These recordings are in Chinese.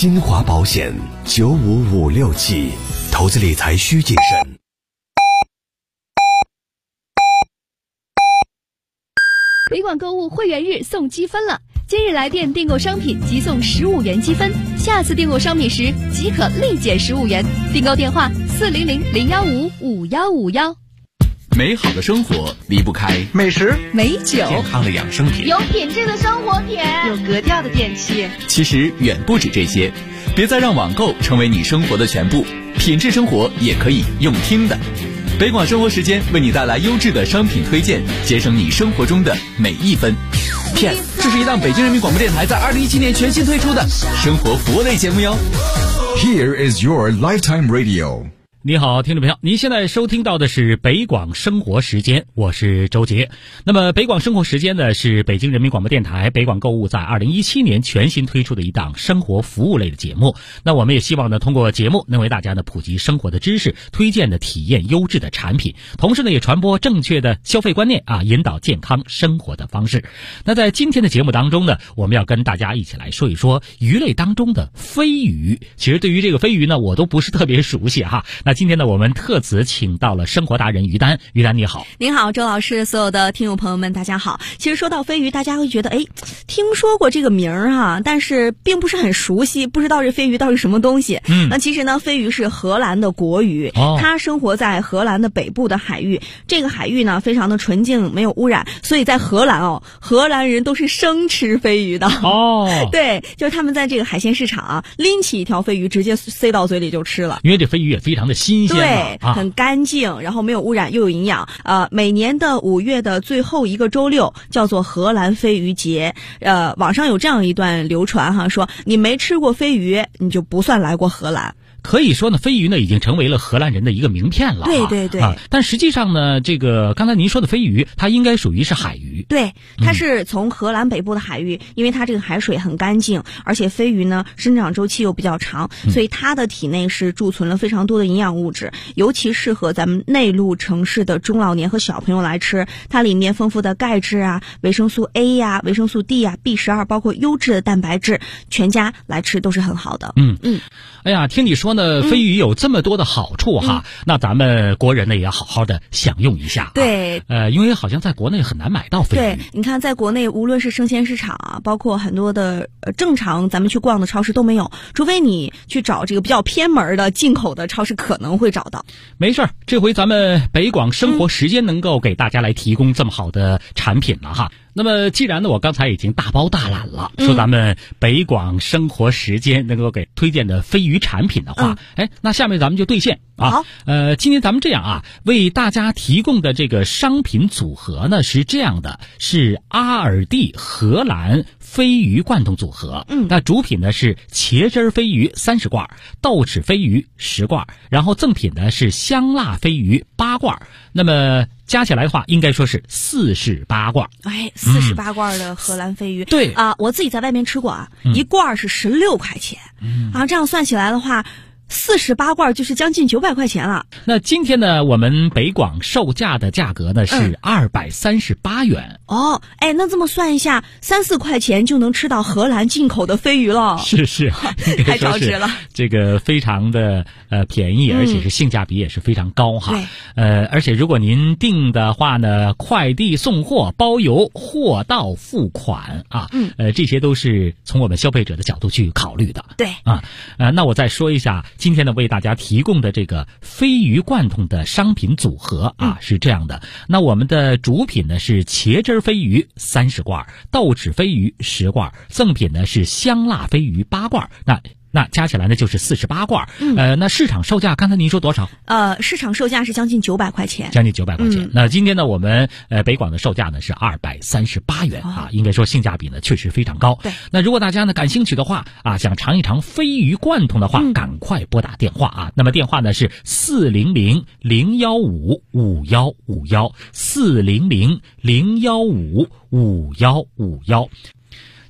新华保险95567，投资理财需谨慎。 北广购物会员日送积分了，今日来店订购商品即送15元积分，下次订购商品时即可立减15元。订购电话400-015-5151。 美好的生活离不开美食、 美酒、 健康的养生品， 有品质的生活品， 有格调的电器。 其实远不止这些，别再让网购成为你生活的全部，品质生活也可以用听的。北广生活时间为你带来优质的商品推荐，节省你生活中的每一分。片，这是一档北京人民广播电台在2017年全新推出的生活服务类节目哟。 Here is your lifetime radio。 你好，听众朋友，您现在收听到的是北广生活时间，我是周杰。那么北广生活时间呢，是北京人民广播电台北广购物在2017年全新推出的一档生活服务类的节目。那我们也希望呢，通过节目能为大家呢普及生活的知识，推荐的体验优质的产品，同时呢也传播正确的消费观念啊，引导健康生活的方式。那在今天的节目当中呢，我们要跟大家一起来说一说鱼类当中的飞鱼。其实对于这个飞鱼呢，我都不是特别熟悉哈。那今天呢，我们特此请到了生活达人于丹。于丹你好。 您好，周老师，所有的听众朋友们大家好。其实说到飞鱼，大家会觉得听说过这个名儿哈，但是并不是很熟悉，不知道这飞鱼到底什么东西。那其实呢，飞鱼是荷兰的国鱼，它生活在荷兰的北部的海域。这个海域呢非常的纯净，没有污染，所以在荷兰荷兰人都是生吃飞鱼的。对，就是他们在这个海鲜市场拎起一条飞鱼直接塞到嘴里就吃了， 因为这飞鱼也非常的新鲜。 对，很干净，然后没有污染又有营养。每年的5月的最后一个周六叫做荷兰飞鱼节。网上有这样一段流传哈，说你没吃过飞鱼，你就不算来过荷兰。 可以说呢，飞鱼呢已经成为了荷兰人的一个名片了。 对对对。 但实际上呢，这个刚才您说的飞鱼，它应该属于是海鱼。 对，它是从荷兰北部的海域，因为它这个海水很干净，而且飞鱼呢生长周期又比较长，所以它的体内是贮存了非常多的营养物质，尤其适合咱们内陆城市的中老年和小朋友来吃。它里面丰富的钙质啊、维生素 A 呀、维生素 D 呀、B12，包括优质的蛋白质，全家来吃都是很好的。 哎呀，听你说呢，飞鱼有这么多的好处哈，那咱们国人呢也要好好的享用一下。 对， 因为好像在国内很难买到飞鱼。 对，你看在国内无论是生鲜市场啊，包括很多的正常咱们去逛的超市都没有，除非你去找这个比较偏门的进口的超市可能会找到。 没事儿，这回咱们北广生活时间能够给大家来提供这么好的产品了哈。那么既然呢我刚才已经大包大揽了，说咱们北广生活时间能够给推荐的飞鱼产品的话，那下面咱们就兑现啊。今天咱们这样啊，为大家提供的这个商品组合呢是这样的，是阿尔蒂荷兰飞鱼罐头组合。那主品呢是茄汁飞鱼30罐，豆豉飞鱼10罐，然后赠品呢是香辣飞鱼8罐。那么加起来的话，应该说是48罐。 48罐的荷兰飞鱼。 对啊，我自己在外面吃过啊，一罐是16块钱。这样算起来的话，48罐就是将近900块钱了。 那今天呢，我们北广售价的价格呢是238元。 那这么算一下，3-4块钱就能吃到荷兰进口的飞鱼了。 是， 太超值了。 这个非常的便宜，而且是性价比也是非常高哈。而且如果您订的话呢，快递送货包邮，货到付款啊。这些都是从我们消费者的角度去考虑的。 对那我再说一下，今天呢为大家提供的这个飞鱼罐头的商品组合啊，是这样的。那我们的主品呢是茄汁飞鱼30罐，豆豉飞鱼10罐，赠品呢是香辣飞鱼8罐。那加起来呢就是48罐。那市场售价刚才您说多少？ 市场售价是将近900块钱。 将近900块钱。那今天呢我们北广的售价呢是238元啊，应该说性价比呢确实非常高。 对。 那如果大家呢感兴趣的话啊，想尝一尝飞鱼罐头的话，赶快拨打电话啊。那么电话呢是400-015-5151，400-015-5151。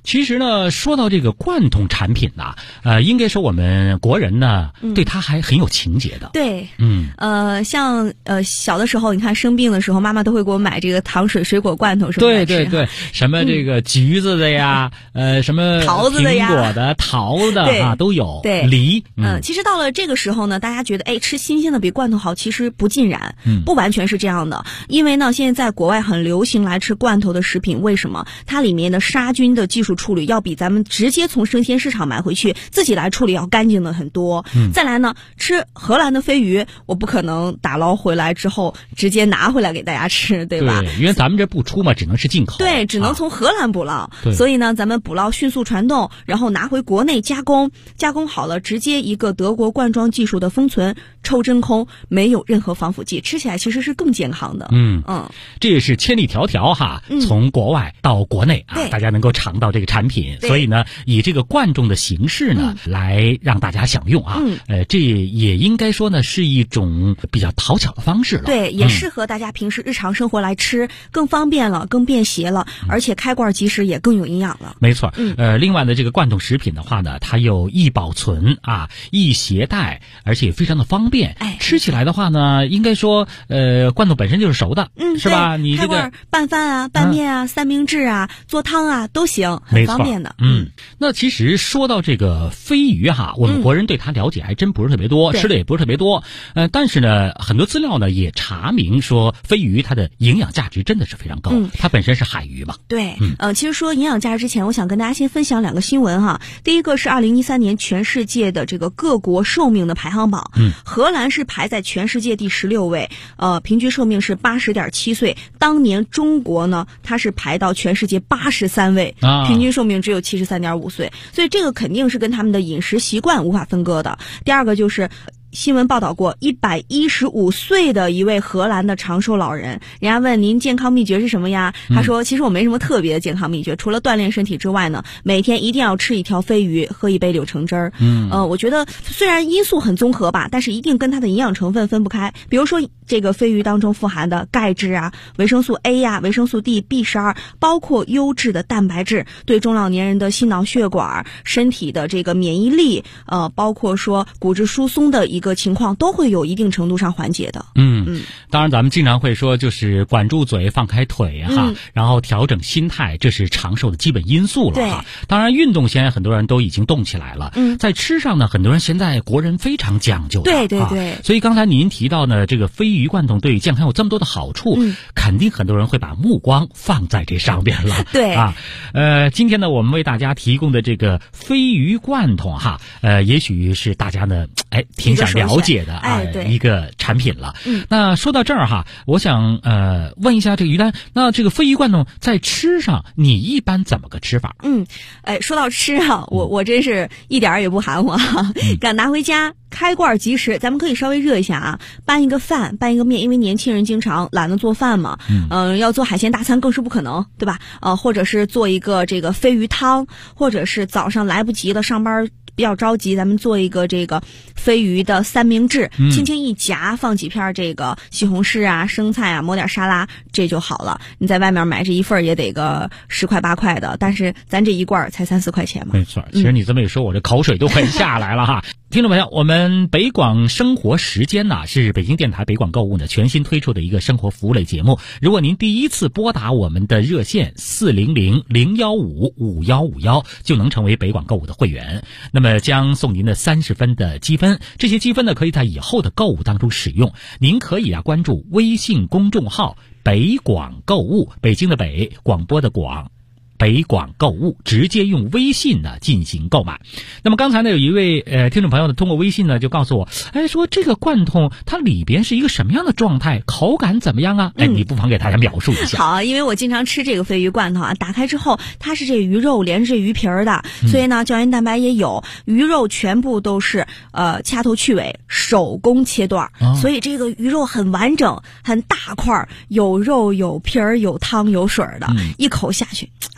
其实呢，说到这个罐头产品呢，应该说我们国人呢，对它还很有情节的。 对，像小的时候，你看生病的时候，妈妈都会给我买这个糖水、水果罐头什么的。 对，什么这个橘子的呀，什么桃子的呀， 苹果的、桃的啊都有。 对， 梨。 其实到了这个时候呢，大家觉得吃新鲜的比罐头好，其实不尽然，不完全是这样的。因为呢，现在在国外很流行来吃罐头的食品，为什么？它里面的杀菌的技术处理要比咱们直接从生鲜市场买回去自己来处理要干净的很多。再来呢，吃荷兰的飞鱼，我不可能打捞回来之后直接拿回来给大家吃，对吧？ 对，因为咱们这不出嘛，只能是进口。 对，只能从荷兰捕捞。所以呢，咱们捕捞迅速传动，然后拿回国内加工好了，直接一个德国罐装技术的封存，抽真空，没有任何防腐剂，吃起来其实是更健康的。 这也是千里迢迢哈，从国外到国内啊，大家能够尝到这个产品，所以呢，以这个罐装的形式呢，来让大家享用啊。这也应该说呢，是一种比较讨巧的方式了。 对，也适合大家平时日常生活来吃，更方便了，更便携了，而且开罐即食也更有营养了。 没错。另外呢，这个罐头食品的话呢，它又易保存啊，易携带，而且非常的方便。吃起来的话呢，应该说罐头本身就是熟的，是吧？你这个拌饭啊、拌面啊、三明治啊、做汤啊都行，很方便的。 那其实说到这个飞鱼哈，我们国人对它了解还真不是特别多，吃的也不是特别多。但是呢，很多资料呢也查明说，飞鱼它的营养价值真的是非常高。它本身是海鱼嘛。 对，其实说营养价值之前，我想跟大家先分享2个新闻哈。第一个是2013年全世界的这个各国寿命的排行榜，荷兰是排在全世界第16位，平均寿命是80.7岁。当年中国呢，它是排到全世界83位，平均寿命只有73.5岁，所以这个肯定是跟他们的饮食习惯无法分割的。第二个就是新闻报道过115岁的一位荷兰的长寿老人，人家问您健康秘诀是什么呀？他说其实我没什么特别的健康秘诀，除了锻炼身体之外呢，每天一定要吃1条飞鱼，喝1杯柳橙汁儿。我觉得虽然因素很综合吧，但是一定跟它的营养成分分不开。比如说这个飞鱼当中富含的钙质啊、维生素 A 呀、维生素 D、B12，包括优质的蛋白质，对中老年人的心脑血管、身体的这个免疫力，包括说骨质疏松的一个情况都会有一定程度上缓解的。 当然咱们经常会说就是管住嘴放开腿哈，然后调整心态，这是长寿的基本因素了哈。当然运动现在很多人都已经动起来了，在吃上呢，很多人现在国人非常讲究的。对，所以刚才您提到呢，这个飞鱼罐头对健康有这么多的好处，肯定很多人会把目光放在这上边了。今天呢，我们为大家提供的这个飞鱼罐头哈，也许是大家呢挺想了解的一个产品了。那说到这儿哈，我想问一下这个于丹，那这个飞鱼罐头在吃上你一般怎么个吃法？ 说到吃啊，我真是一点儿也不含糊啊，敢拿回家开罐即食。咱们可以稍微热一下啊，拌一个饭，拌一个面，因为年轻人经常懒得做饭嘛，要做海鲜大餐更是不可能，对吧？或者是做一个这个飞鱼汤，或者是早上来不及了，上班比较着急，咱们做一个这个飞鱼的三明治，轻轻一夹，放几片这个西红柿啊、生菜啊，抹点沙拉，这就好了。你在外面买这一份也得个10块8块的，但是咱这一罐才3、4块钱嘛。 没错，其实你这么一说，我这口水都快下来了哈。听众朋友，我们北广生活时间呢，是北京电台北广购物呢全新推出的一个生活服务类节目。如果您第一次拨打我们的热线400-015-5151，就能成为北广购物的会员。那么将送您的30分的积分，这些积分呢可以在以后的购物当中使用。您可以关注微信公众号北广购物，北京的北，广播的广，北广购物，直接用微信呢进行购买。那么刚才呢有一位听众朋友呢通过微信呢就告诉我，说这个罐头它里边是一个什么样的状态，口感怎么样啊？你不妨给大家描述一下。 好，因为我经常吃这个飞鱼罐头啊，打开之后它是这鱼肉连着这鱼皮儿的，所以呢胶原蛋白也有，鱼肉全部都是掐头去尾手工切段，所以这个鱼肉很完整，很大块，有肉有皮儿有汤有水的，一口下去，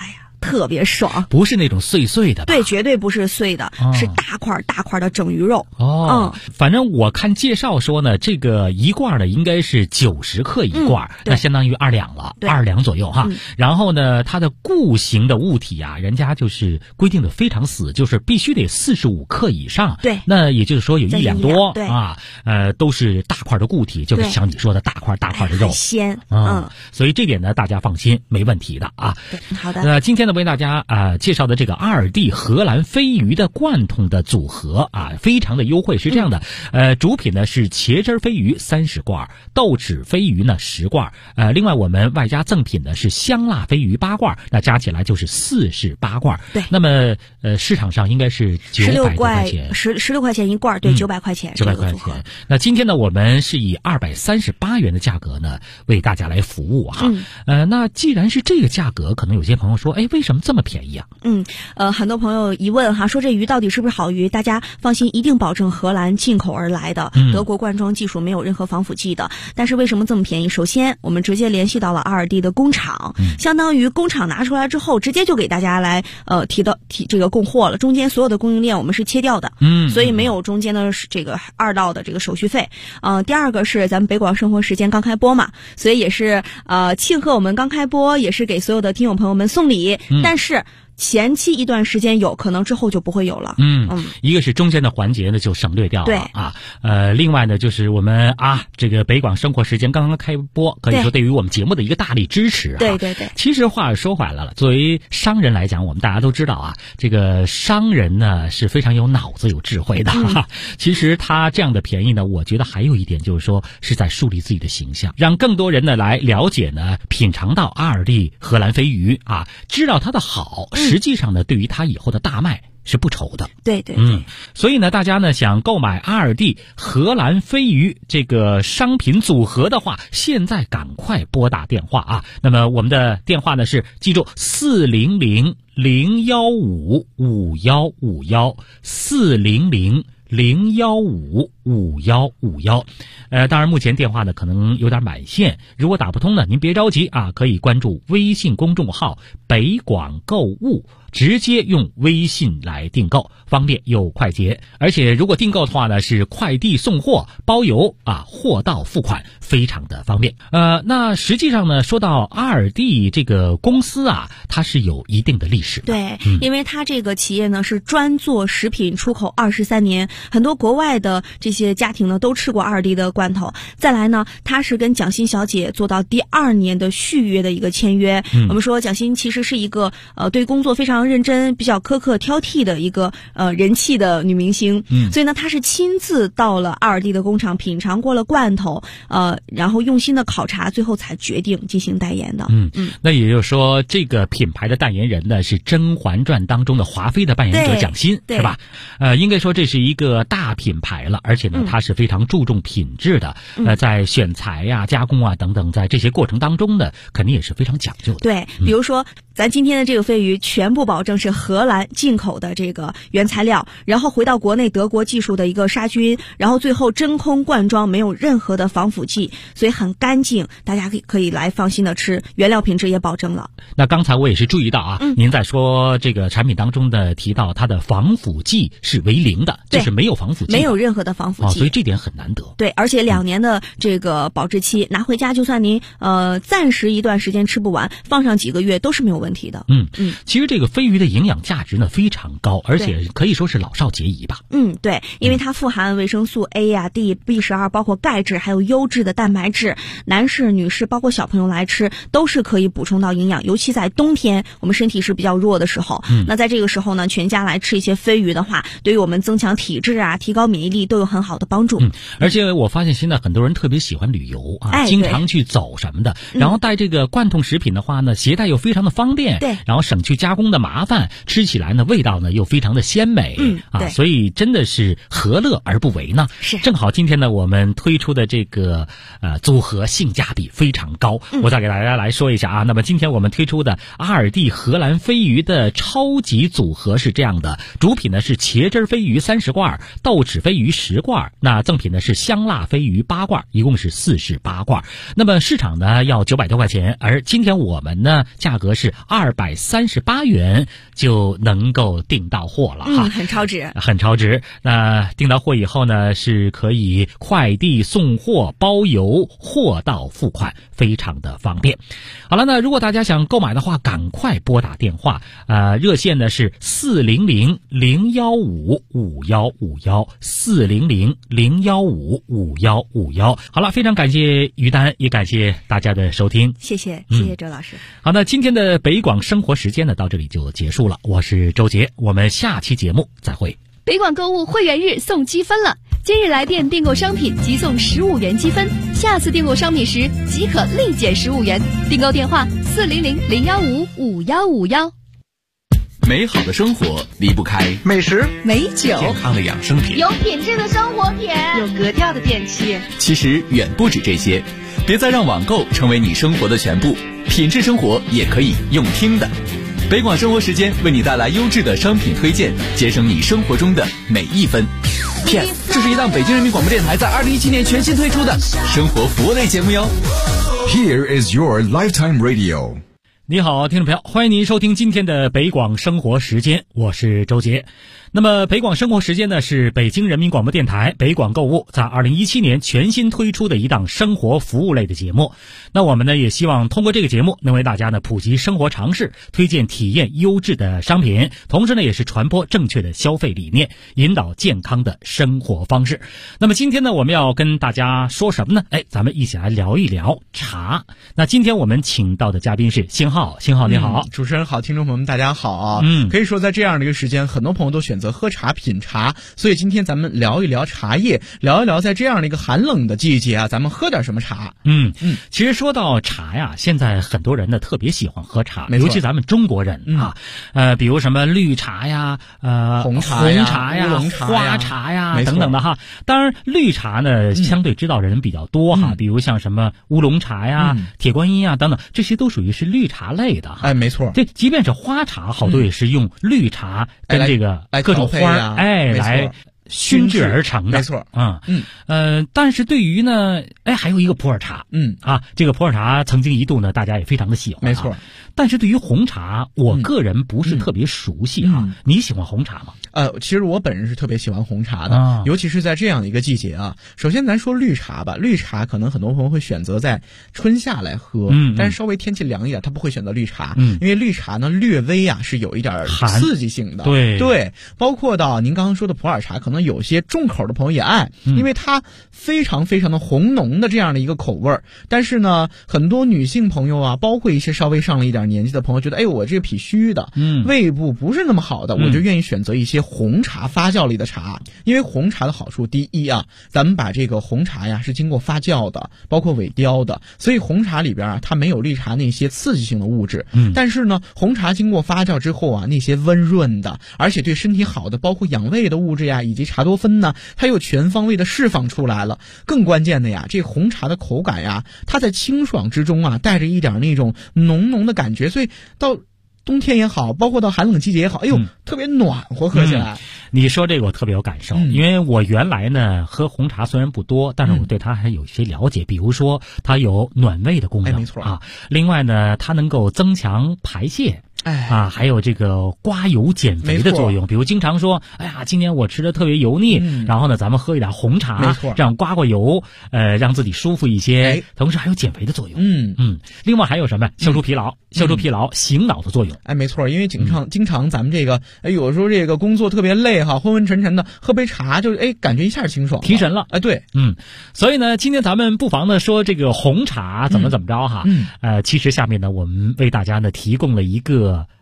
特别爽。 不是那种碎碎的吧？ 对，绝对不是碎的，是大块大块的整鱼肉。 反正我看介绍说呢，这个一罐呢应该是90克一罐，那相当于2两了，2两左右哈。然后呢，它的固形的物体啊，人家就是规定的非常死，就是必须得45克以上。 对， 那也就是说有1两多对啊，都是大块的固体，就是像你说的大块的肉， 很鲜。 所以这点呢，大家放心，没问题的啊。 好的。 今天呢，为大家介绍的这个2D 荷兰飞鱼的罐头的组合啊，非常的优惠，是这样的，主品呢是茄汁飞鱼30罐，豆豉飞鱼呢10罐，另外我们外加赠品呢是香辣飞鱼8罐，那加起来就是48罐。对，那么市场上应该是900多块钱 ，16块钱一罐，对，900块钱 ，900块钱。那今天呢，我们是以238元的价格呢为大家来服务哈。那既然是这个价格，可能有些朋友说，哎，为什么这么便宜啊？ 很多朋友疑问哈，说这鱼到底是不是好鱼？大家放心，一定保证荷兰进口而来的，德国灌装技术，没有任何防腐剂的。但是为什么这么便宜？首先，我们直接联系到了2D的工厂，相当于工厂拿出来之后，直接就给大家来提这个供货了。中间所有的供应链我们是切掉的，所以没有中间的这个2道的这个手续费。第二个是咱们北广生活时间刚开播嘛，所以也是庆贺我们刚开播，也是给所有的听友朋友们送礼，但是前期一段时间有可能，之后就不会有了。 一个是中间的环节呢就省略掉了啊。另外呢就是我们这个北广生活时间刚刚开播，可以说对于我们节目的一个大力支持啊。 对。 其实话说回来了，作为商人来讲，我们大家都知道啊，这个商人呢是非常有脑子、有智慧的。其实他这样的便宜呢，我觉得还有一点就是说是在树立自己的形象，让更多人呢来了解呢、品尝到2D荷兰飞鱼啊，知道它的好。实际上呢，对于它以后的大卖是不愁的。 对。 所以呢，大家呢想购买2D 荷兰飞鱼这个商品组合的话，现在赶快拨打电话啊。那么我们的电话呢是，记住400-015-5151，400-015-5151。当然目前电话呢可能有点满线，如果打不通呢，您别着急啊，可以关注微信公众号北广购物，直接用微信来订购，方便又快捷。而且如果订购的话呢，是快递送货包邮啊，货到付款，非常的方便。那实际上呢，说到2D这个公司啊，它是有一定的历史的。 对，因为它这个企业呢是专做食品出口23年，很多国外的这些家庭呢都吃过2D的罐头。再来呢，它是跟蒋欣小姐做到第2年的续约的一个签约。我们说蒋欣其实是一个对工作非常认真、比较苛刻挑剔的一个人气的女明星。所以呢，她是亲自到了2D的工厂品尝过了罐头，然后用心的考察，最后才决定进行代言的。 那也就是说，这个品牌的代言人呢是《甄嬛传》当中的华妃的扮演者蒋欣，是吧？应该说这是一个大品牌了，而且呢，它是非常注重品质的。在选材呀、加工啊等等，在这些过程当中呢，肯定也是非常讲究的。 对，比如说咱今天的这个飞鱼，全部保证是荷兰进口的这个原材料，然后回到国内德国技术的一个杀菌，然后最后真空灌装，没有任何的防腐剂，所以很干净，大家可以来放心的吃，原料品质也保证了。 那刚才我也是注意到啊，您在说这个产品当中的提到它的防腐剂是为0的，就是没有防腐剂， 没有任何的防腐剂， 所以这点很难得。 对，而且2年的这个保质期，拿回家就算您暂时一段时间吃不完，放上几个月都是没有问题的。 其实这个飞鱼的营养价值呢非常高，而且可以说是老少皆宜吧。 对，因为它富含维生素 A 呀、D、B12，包括钙质，还有优质的蛋白质，男士、女士，包括小朋友来吃都是可以补充到营养。尤其在冬天，我们身体是比较弱的时候，那在这个时候呢，全家来吃一些飞鱼的话，对于我们增强体质啊、提高免疫力都有很好的帮助。 而且我发现现在很多人特别喜欢旅游啊，经常去走什么的，然后带这个罐头食品的话呢，携带又非常的方便，然后省去加工的麻麻烦，吃起来呢味道呢又非常的鲜美，所以真的是何乐而不为呢？ 是， 正好今天呢我们推出的这个组合性价比非常高，我再给大家来说一下啊。那么今天我们推出的阿尔蒂荷兰飞鱼的超级组合是这样的，主品呢是茄汁飞鱼30罐，豆豉飞鱼10罐，那赠品呢是香辣飞鱼8罐，一共是48罐。那么市场呢要900多块钱，而今天我们呢价格是238元就能够订到货了哈， 很超值， 很超值。那订到货以后呢是可以快递送货包邮，货到付款，非常的方便。好了，那如果大家想购买的话，赶快拨打电话，热线呢是400-015-5151，400-015-5151。好了，非常感谢于丹，也感谢大家的收听， 谢谢周老师。 好，那今天的北广生活时间呢到这里就结束了，我是周杰，我们下期节目再会。 北广购物会员日送积分了，今日来电订购商品即送15元积分，下次订购商品时即可立减15元。订购电话400-015-5151。 美好的生活离不开美食、 美酒、 健康的养生品， 有品质的生活品， 有格调的电器。 其实远不止这些，别再让网购成为你生活的全部，品质生活也可以用听的。北广生活时间为你带来优质的商品推荐，节省你生活中的每一分。PS， 这是一档北京人民广播电台在2017年全新推出的生活服务类节目哟。 Here is your lifetime radio。 你好，听众朋友，欢迎您收听今天的北广生活时间，我是周杰。那么北广生活时间呢，是北京人民广播电台北广购物在2017年全新推出的一档生活服务类的节目。那我们呢也希望通过这个节目能为大家呢普及生活常识，推荐体验优质的商品，同时呢也是传播正确的消费理念，引导健康的生活方式。那么今天呢我们要跟大家说什么呢？咱们一起来聊一聊茶。那今天我们请到的嘉宾是星浩，星浩你好。 主持人好，听众朋友们大家好啊。可以说在这样的一个时间，很多朋友都选择喝茶品茶，所以今天咱们聊一聊茶叶，聊一聊在这样的一个寒冷的季节啊，咱们喝点什么茶。 其实说到茶呀，现在很多人呢特别喜欢喝茶，尤其咱们中国人比如什么绿茶呀、 红茶呀、乌龙茶呀、 花茶呀等等的哈。当然绿茶呢相对知道人比较多哈，比如像什么乌龙茶呀、铁观音啊等等，这些都属于是绿茶类的哈。 没错。 这即便是花茶，好多也是用绿茶跟这个各种花来熏制而成的， 没错。 但是对于呢，还有一个普洱茶，这个普洱茶曾经一度呢，大家也非常的喜欢， 没错。 但是对于红茶，我个人不是特别熟悉啊。你喜欢红茶吗？ 其实我本人是特别喜欢红茶的，尤其是在这样的一个季节啊。首先咱说绿茶吧，绿茶可能很多朋友会选择在春夏来喝，但是稍微天气凉一点，他不会选择绿茶，因为绿茶呢略微是有一点刺激性的，对，包括到您刚刚说的普洱茶，可能有些重口的朋友也爱，因为它非常非常的红浓的这样的一个口味儿。但是呢，很多女性朋友啊，包括一些稍微上了一点年纪的朋友，觉得我这个脾虚的，胃部不是那么好的，我就愿意选择一些红茶发酵类的茶。因为红茶的好处，第一啊，咱们把这个红茶呀是经过发酵的，包括萎凋的，所以红茶里边它没有绿茶那些刺激性的物质。但是呢，红茶经过发酵之后啊，那些温润的，而且对身体好的，包括养胃的物质呀，以及茶多酚呢，它又全方位的释放出来了。更关键的呀，这红茶的口感呀，它在清爽之中啊，带着一点那种浓浓的感觉，所以到冬天也好，包括到寒冷季节也好，特别暖和，喝起来。 你说这个我特别有感受，因为我原来呢喝红茶虽然不多，但是我对它还有一些了解，比如说它有暖胃的功能， 没错啊。另外呢，它能够增强排泄。还有这个刮油减肥的作用，比如经常说，今年我吃的特别油腻，然后呢，咱们喝一点红茶， 没错， 这样刮油，让自己舒服一些，同时还有减肥的作用。另外还有什么？消除疲劳，醒脑的作用。 没错，因为经常咱们这个，有时候这个工作特别累哈，昏昏沉沉的，喝杯茶就感觉一下清爽， 提神了。 对， 所以呢，今天咱们不妨呢说这个红茶怎么着哈。其实下面呢，我们为大家呢提供了一个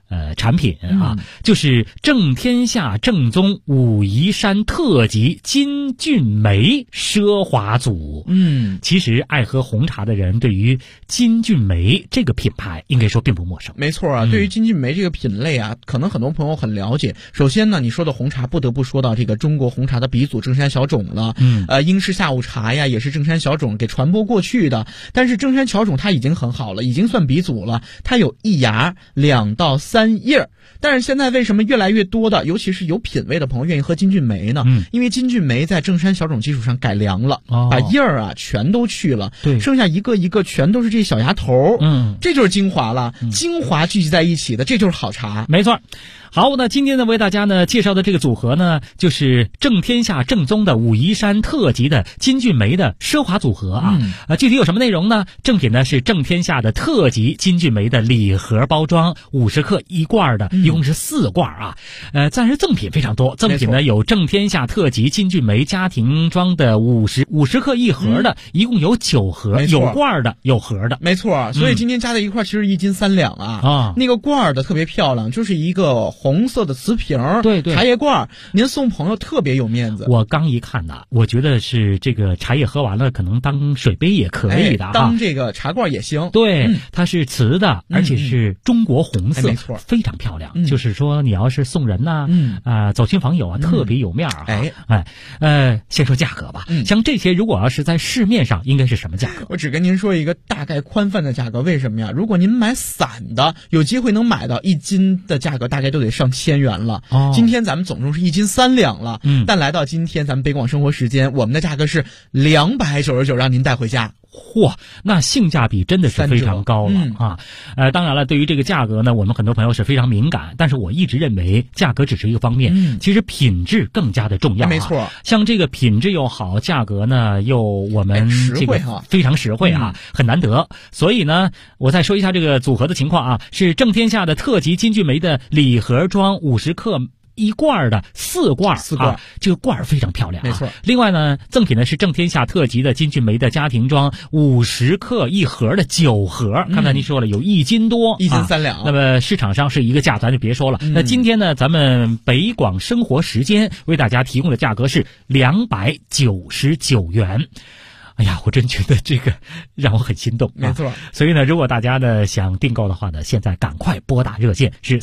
产品啊，就是正天下正宗武夷山特级金骏眉奢华组。其实爱喝红茶的人对于金骏眉这个品牌应该说并不陌生。 没错啊，对于金骏眉这个品类啊，可能很多朋友很了解。首先呢，你说的红茶不得不说到这个中国红茶的鼻祖正山小种了。英式下午茶呀，也是正山小种给传播过去的。但是正山小种它已经很好了，已经算鼻祖了，它有1芽2到3叶。但是现在为什么越来越多的，尤其是有品位的朋友愿意喝金骏眉呢？因为金骏眉在正山小种基础上改良了，把叶儿啊全都去了，对，剩下一个一个全都是这小芽头。这就是精华了，精华聚集在一起的，这就是好茶。 没错。好，那今天呢为大家呢介绍的这个组合呢，就是正天下正宗的武夷山特级的金骏眉的奢华组合啊。具体有什么内容呢？正品呢是正天下的特级金骏眉的礼盒包装，50克1罐的，一共是4罐啊。暂时赠品非常多，赠品呢有正天下特级金骏眉家庭装的50克1盒的，一共有9盒，有罐的有盒的。 没错，所以今天加在一块其实1斤3两啊。那个罐的特别漂亮，就是一个红色的瓷瓶，对，茶叶罐，您送朋友特别有面子。 我刚一看呢，我觉得是这个茶叶喝完了，可能当水杯也可以的， 当这个茶罐也行。 对，它是瓷的，而且是中国红色， 没错， 非常漂亮。就是说你要是送人呐，走亲访友啊，特别有面啊。先说价格吧，像这些如果要是在市面上，应该是什么价格？ 我只跟您说一个大概宽泛的价格。为什么呀？如果您买散的，有机会能买到1斤的价格，大概都得上1000元了。今天咱们总共是1斤3两了，但来到今天咱们北广生活时间，我们的价格是299，让您带回家。 嚯，那性价比真的是非常高了啊！当然了，对于这个价格呢，我们很多朋友是非常敏感，但是我一直认为价格只是一个方面，其实品质更加的重要。 没错， 像这个品质又好，价格呢又我们这个非常实惠啊，很难得。所以呢，我再说一下这个组合的情况啊，是正天下的特级金骏眉的礼盒装50克。1罐的4罐，这个罐非常漂亮， 没错。 另外呢，赠品呢是正天下特级的金骏眉的家庭装50克1盒的9盒。刚才您说了有1斤多，1 斤3两。 那么市场上是一个价，咱就别说了。那今天呢，咱们北广生活时间为大家提供的价格是299元。哎呀，我真觉得这个让我很心动， 没错。 所以呢，如果大家呢想订购的话呢，现在赶快拨打热线是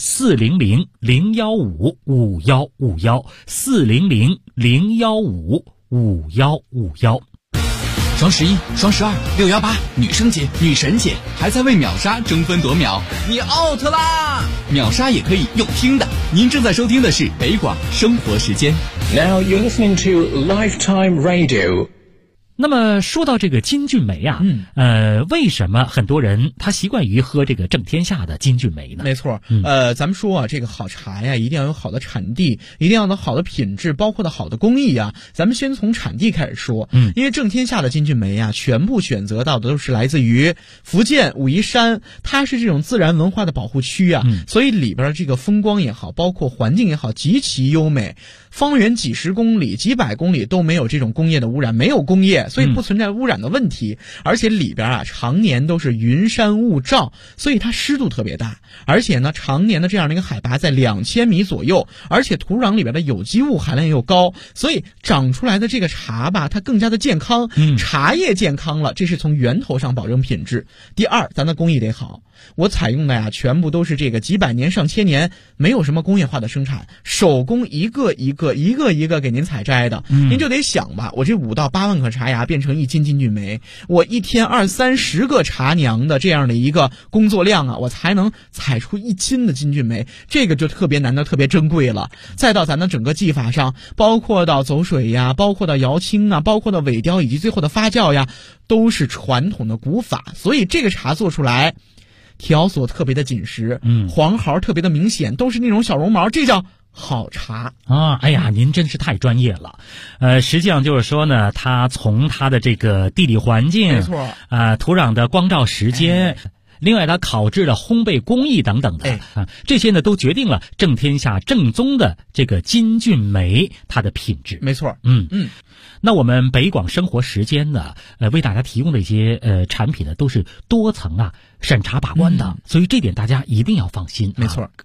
400-015-5151，400-015-5151。 双11、双12、618，女生节、女神节，还在为秒杀争分夺秒，你 out 啦！秒杀也可以用听的。您正在收听的是北广生活时间。 Now you're listening to Lifetime Radio。 那么说到这个金骏眉啊，为什么很多人他习惯于喝这个正天下的金骏眉呢？ 没错，咱们说啊，这个好茶呀，一定要有好的产地，一定要有好的品质，包括的好的工艺啊。咱们先从产地开始说，因为正天下的金骏眉啊，全部选择到的都是来自于福建武夷山，它是这种自然文化的保护区啊，所以里边这个风光也好，包括环境也好，极其优美。方圆几十公里、几百公里都没有这种工业的污染，没有工业，所以不存在污染的问题。而且里边啊，常年都是云山雾罩，所以它湿度特别大。而且呢，常年的这样的一个海拔在2000米左右，而且土壤里边的有机物含量又高，所以长出来的这个茶吧，它更加的健康。茶叶健康了，这是从源头上保证品质。第二，咱的工艺得好。我采用的呀，全部都是这个几百年上千年，没有什么工业化的生产，手工一个一个给您采摘的。您就得想吧，我这5到8万克茶芽变成1斤金骏眉，我一天20-30个茶娘的这样的一个工作量啊，我才能采出1斤的金骏眉，这个就特别难得，特别珍贵了。再到咱的整个技法上，包括到走水呀，包括到摇青啊，包括到萎凋以及最后的发酵呀，都是传统的古法，所以这个茶做出来条索特别的紧实，黄毫特别的明显，都是那种小绒毛，这叫好茶啊！哎呀，您真是太专业了。实际上就是说呢，它从它的这个地理环境， 没错， 土壤的光照时间。另外，它烤制的烘焙工艺等等的这些呢，都决定了正天下正宗的这个金骏眉它的品质。 没错， 那我们北广生活时间呢，为大家提供的一些产品呢，都是多层审查把关的，所以这点大家一定要放心。 没错。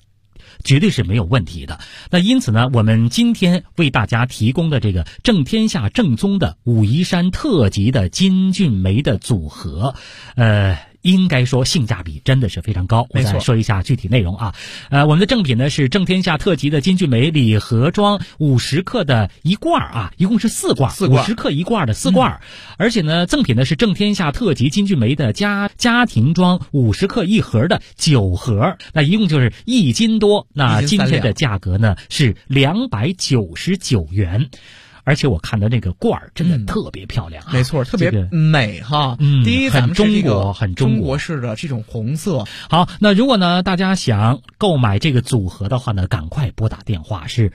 绝对是没有问题的。那因此呢，我们今天为大家提供的这个正天下正宗的武夷山特级的金骏眉的组合，应该说性价比真的是非常高。我再说一下具体内容啊。我们的正品呢是正天下特级的金骏眉礼盒装50克的一罐啊，一共是4罐，50克一罐的4罐。而且呢，赠品呢是正天下特级金骏眉的家庭装50克一盒的9盒，那一共就是1斤多。那今天的价格呢是299元。而且我看到那个罐儿真的特别漂亮， 没错，特别美哈。第一，咱们是这个很中国式的这种红色。 好，那如果呢大家想购买这个组合的话呢，赶快拨打电话是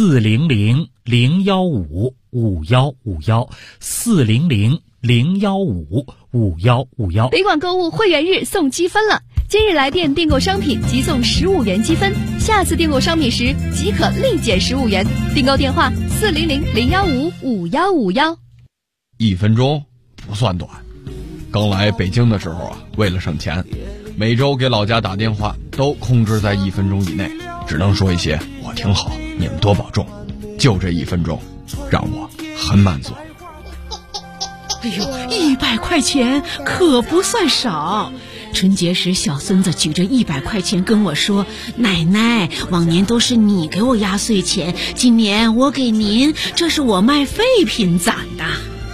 400-015-5151，400-015-5151。 北广购物会员日送积分了。今日来店订购商品即送15元积分，下次订购商品时即可立减15元。订购电话400-015-5151。 1分钟不算短。刚来北京的时候啊，为了省钱，每周给老家打电话都控制在1分钟以内，只能说一些我挺好，你们多保重。就这1分钟，让我很满足。 哎呦，100块钱可不算少。春节时，小孙子举着100块钱跟我说：“奶奶，往年都是你给我压岁钱，今年我给您，这是我卖废品攒的。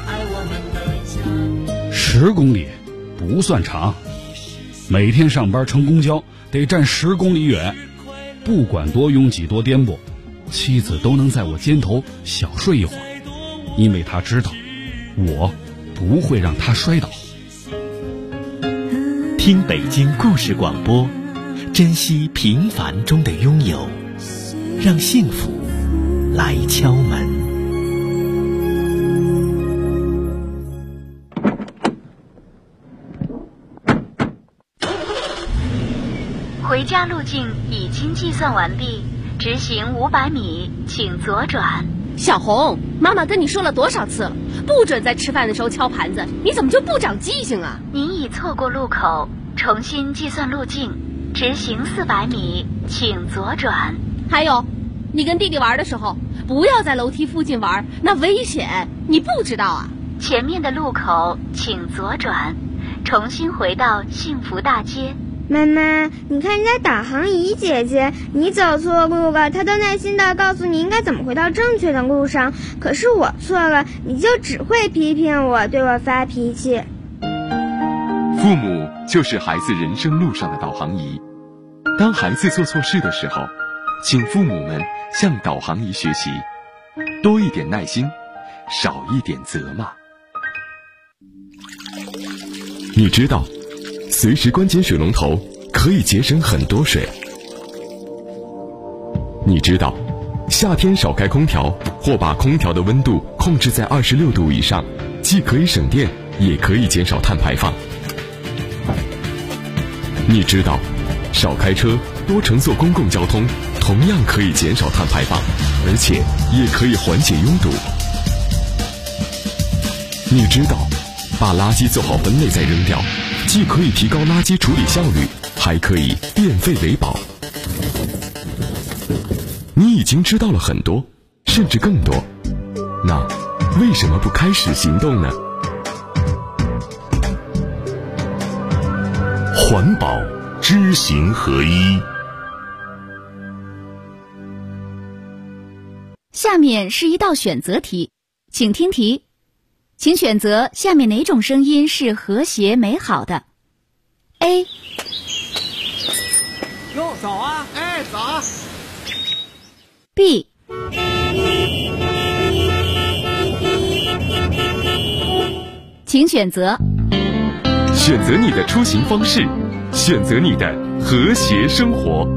”10公里不算长，每天上班乘公交得站10公里远，不管多拥挤多颠簸，妻子都能在我肩头小睡一会儿，因为她知道我不会让她摔倒。 听北京故事广播，珍惜平凡中的拥有，让幸福来敲门。 回家路径已经计算完毕，直行500米，请左转。 小红，妈妈跟你说了多少次了，不准在吃饭的时候敲盘子，你怎么就不长记性啊？ 您已错过路口，重新计算路径，直行400米，请左转。 还有，你跟弟弟玩的时候，不要在楼梯附近玩，那危险，你不知道啊？ 前面的路口请左转，重新回到幸福大街。 妈妈，你看人家导航仪姐姐，你走错路了，她都耐心地告诉你应该怎么回到正确的路上，可是我错了，你就只会批评我，对我发脾气。 父母就是孩子人生路上的导航仪，当孩子做错事的时候，请父母们向导航仪学习，多一点耐心，少一点责骂。 你知道随时关紧水龙头可以节省很多水。你知道夏天少开空调或把空调的温度控制在26度以上，既可以省电也可以减少碳排放。你知道少开车多乘坐公共交通同样可以减少碳排放，而且也可以缓解拥堵。你知道把垃圾做好分类再扔掉，既可以提高垃圾处理效率，还可以变废为宝。你已经知道了很多，甚至更多，那为什么不开始行动呢？ 环保知行合一。 下面是一道选择题，请听题，请选择下面哪种声音是和谐美好的 ？A. 哟，早啊！哎，早。 B. 请选择。 选择你的出行方式，选择你的和谐生活。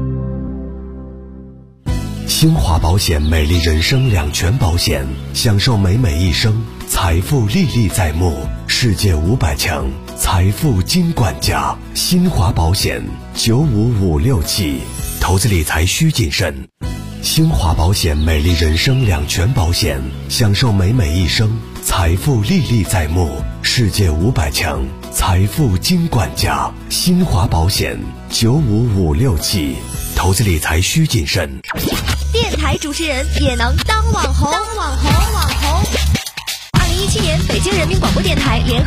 新华保险美丽人生两全保险，享受美美一生，财富历历在目，世界500强，财富金管家。新华保险95567，投资理财需谨慎。新华保险美丽人生两全保险，享受美美一生，财富历历在目，世界500强，财富金管家。新华保险95567。 投资理财需谨慎。 电台主持人也能当网红。2017年，北京人民广播电台联合